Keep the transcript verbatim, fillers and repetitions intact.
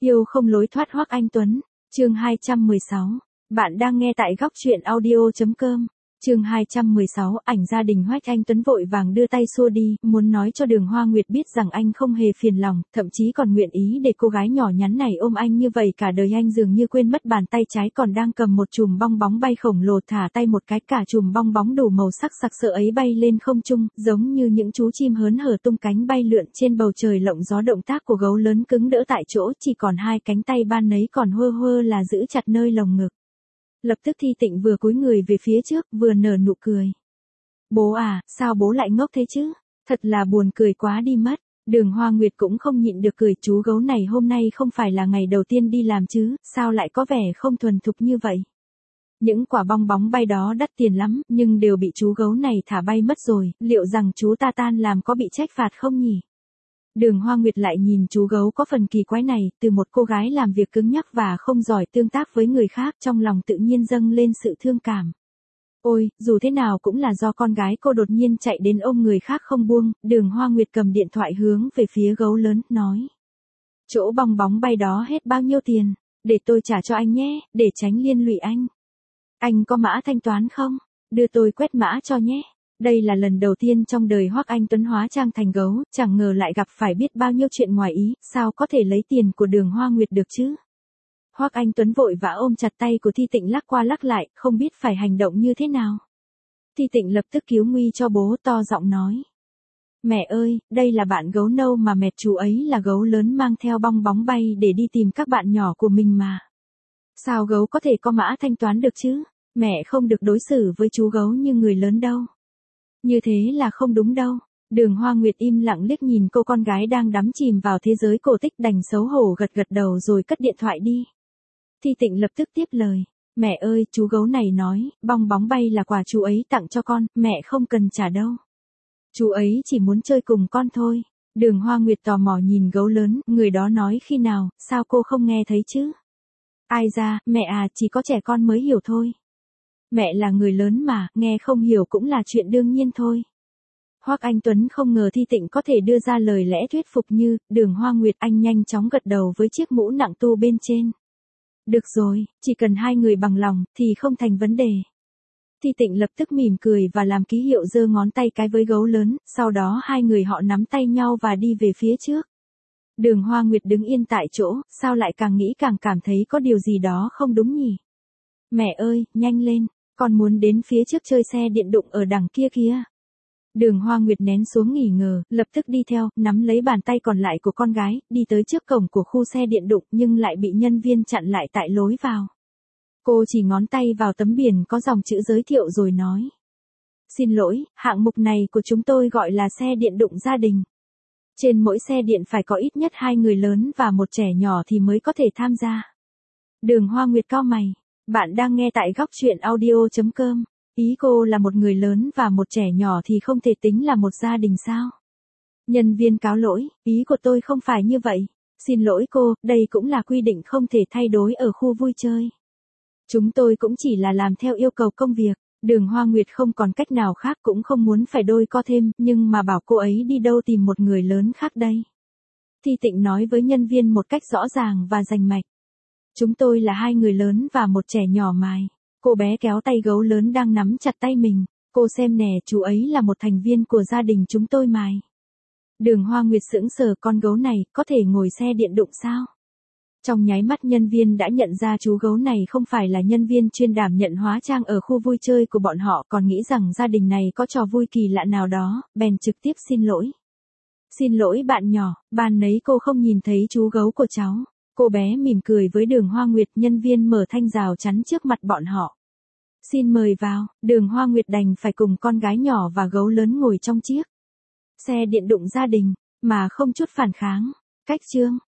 Yêu không lối thoát Hoắc Anh Tuấn, chương hai trăm mười sáu. Bạn đang nghe tại góc truyện audio chấm com. Chương hai trăm mười sáu, ảnh gia đình Hoắc Anh Tuấn vội vàng đưa tay xua đi, muốn nói cho Đường Hoa Nguyệt biết rằng anh không hề phiền lòng, thậm chí còn nguyện ý để cô gái nhỏ nhắn này ôm anh như vậy cả đời. Anh dường như quên mất bàn tay trái còn đang cầm một chùm bong bóng bay khổng lồ, thả tay một cái cả chùm bong bóng đủ màu sắc sặc sỡ ấy bay lên không trung, giống như những chú chim hớn hở tung cánh bay lượn trên bầu trời lộng gió. Động tác của gấu lớn cứng đỡ tại chỗ, chỉ còn hai cánh tay ban nấy còn hơ hơ là giữ chặt nơi lồng ngực. Lập tức Thi Tịnh vừa cúi người về phía trước, vừa nở nụ cười. Bố à, sao bố lại ngốc thế chứ? Thật là buồn cười quá đi mất. Đường Hoa Nguyệt cũng không nhịn được cười, chú gấu này hôm nay không phải là ngày đầu tiên đi làm chứ, sao lại có vẻ không thuần thục như vậy? Những quả bong bóng bay đó đắt tiền lắm, nhưng đều bị chú gấu này thả bay mất rồi, liệu rằng chú ta tan làm có bị trách phạt không nhỉ? Đường Hoa Nguyệt lại nhìn chú gấu có phần kỳ quái này, từ một cô gái làm việc cứng nhắc và không giỏi tương tác với người khác, trong lòng tự nhiên dâng lên sự thương cảm. Ôi, dù thế nào cũng là do con gái cô đột nhiên chạy đến ôm người khác không buông. Đường Hoa Nguyệt cầm điện thoại hướng về phía gấu lớn, nói. Chỗ bong bóng bay đó hết bao nhiêu tiền? Để tôi trả cho anh nhé, để tránh liên lụy anh. Anh có mã thanh toán không? Đưa tôi quét mã cho nhé. Đây là lần đầu tiên trong đời Hoắc Anh Tuấn hóa trang thành gấu, chẳng ngờ lại gặp phải biết bao nhiêu chuyện ngoài ý, sao có thể lấy tiền của Đường Hoa Nguyệt được chứ? Hoắc Anh Tuấn vội vã ôm chặt tay của Thi Tịnh lắc qua lắc lại, không biết phải hành động như thế nào. Thi Tịnh lập tức cứu nguy cho bố, to giọng nói. Mẹ ơi, đây là bạn gấu nâu mà mẹ chú ấy là gấu lớn mang theo bong bóng bay để đi tìm các bạn nhỏ của mình mà. Sao gấu có thể có mã thanh toán được chứ? Mẹ không được đối xử với chú gấu như người lớn đâu. Như thế là không đúng đâu. Đường Hoa Nguyệt im lặng liếc nhìn cô con gái đang đắm chìm vào thế giới cổ tích, đành xấu hổ gật gật đầu rồi cất điện thoại đi. Thi Tịnh lập tức tiếp lời. Mẹ ơi, chú gấu này nói, bong bóng bay là quà chú ấy tặng cho con, mẹ không cần trả đâu. Chú ấy chỉ muốn chơi cùng con thôi. Đường Hoa Nguyệt tò mò nhìn gấu lớn, người đó nói khi nào, sao cô không nghe thấy chứ? Ai ra, mẹ à, chỉ có trẻ con mới hiểu thôi. Mẹ là người lớn mà, nghe không hiểu cũng là chuyện đương nhiên thôi. Hoắc Anh Tuấn không ngờ Thi Tịnh có thể đưa ra lời lẽ thuyết phục như, Đường Hoa Nguyệt. Anh nhanh chóng gật đầu với chiếc mũ nặng tu bên trên. Được rồi, chỉ cần hai người bằng lòng, thì không thành vấn đề. Thi Tịnh lập tức mỉm cười và làm ký hiệu giơ ngón tay cái với gấu lớn, sau đó hai người họ nắm tay nhau và đi về phía trước. Đường Hoa Nguyệt đứng yên tại chỗ, sao lại càng nghĩ càng cảm thấy có điều gì đó không đúng nhỉ? Mẹ ơi, nhanh lên, con muốn đến phía trước chơi xe điện đụng ở đằng kia kia. Đường Hoa Nguyệt nén xuống nghỉ ngờ, lập tức đi theo, nắm lấy bàn tay còn lại của con gái, đi tới trước cổng của khu xe điện đụng nhưng lại bị nhân viên chặn lại tại lối vào. Cô chỉ ngón tay vào tấm biển có dòng chữ giới thiệu rồi nói. Xin lỗi, hạng mục này của chúng tôi gọi là xe điện đụng gia đình. Trên mỗi xe điện phải có ít nhất hai người lớn và một trẻ nhỏ thì mới có thể tham gia. Đường Hoa Nguyệt cau mày. Bạn đang nghe tại góc truyện audio chấm com. Ý cô là một người lớn và một trẻ nhỏ thì không thể tính là một gia đình sao? Nhân viên cáo lỗi, ý của tôi không phải như vậy. Xin lỗi cô, đây cũng là quy định không thể thay đổi ở khu vui chơi. Chúng tôi cũng chỉ là làm theo yêu cầu công việc. Đường Hoa Nguyệt không còn cách nào khác, cũng không muốn phải đôi co thêm, nhưng mà bảo cô ấy đi đâu tìm một người lớn khác đây. Thi Tịnh nói với nhân viên một cách rõ ràng và rành mạch. Chúng tôi là hai người lớn và một trẻ nhỏ mài. Cô bé kéo tay gấu lớn đang nắm chặt tay mình. Cô xem nè, chú ấy là một thành viên của gia đình chúng tôi mài. Đường Hoa Nguyệt sững sờ, con gấu này có thể ngồi xe điện đụng sao? Trong nháy mắt nhân viên đã nhận ra chú gấu này không phải là nhân viên chuyên đảm nhận hóa trang ở khu vui chơi của bọn họ, còn nghĩ rằng gia đình này có trò vui kỳ lạ nào đó, bèn trực tiếp xin lỗi. Xin lỗi bạn nhỏ, ban nấy cô không nhìn thấy chú gấu của cháu. Cô bé mỉm cười với Đường Hoa Nguyệt, nhân viên mở thanh rào chắn trước mặt bọn họ. Xin mời vào. Đường Hoa Nguyệt đành phải cùng con gái nhỏ và gấu lớn ngồi trong chiếc xe điện đụng gia đình, mà không chút phản kháng. Cách chương,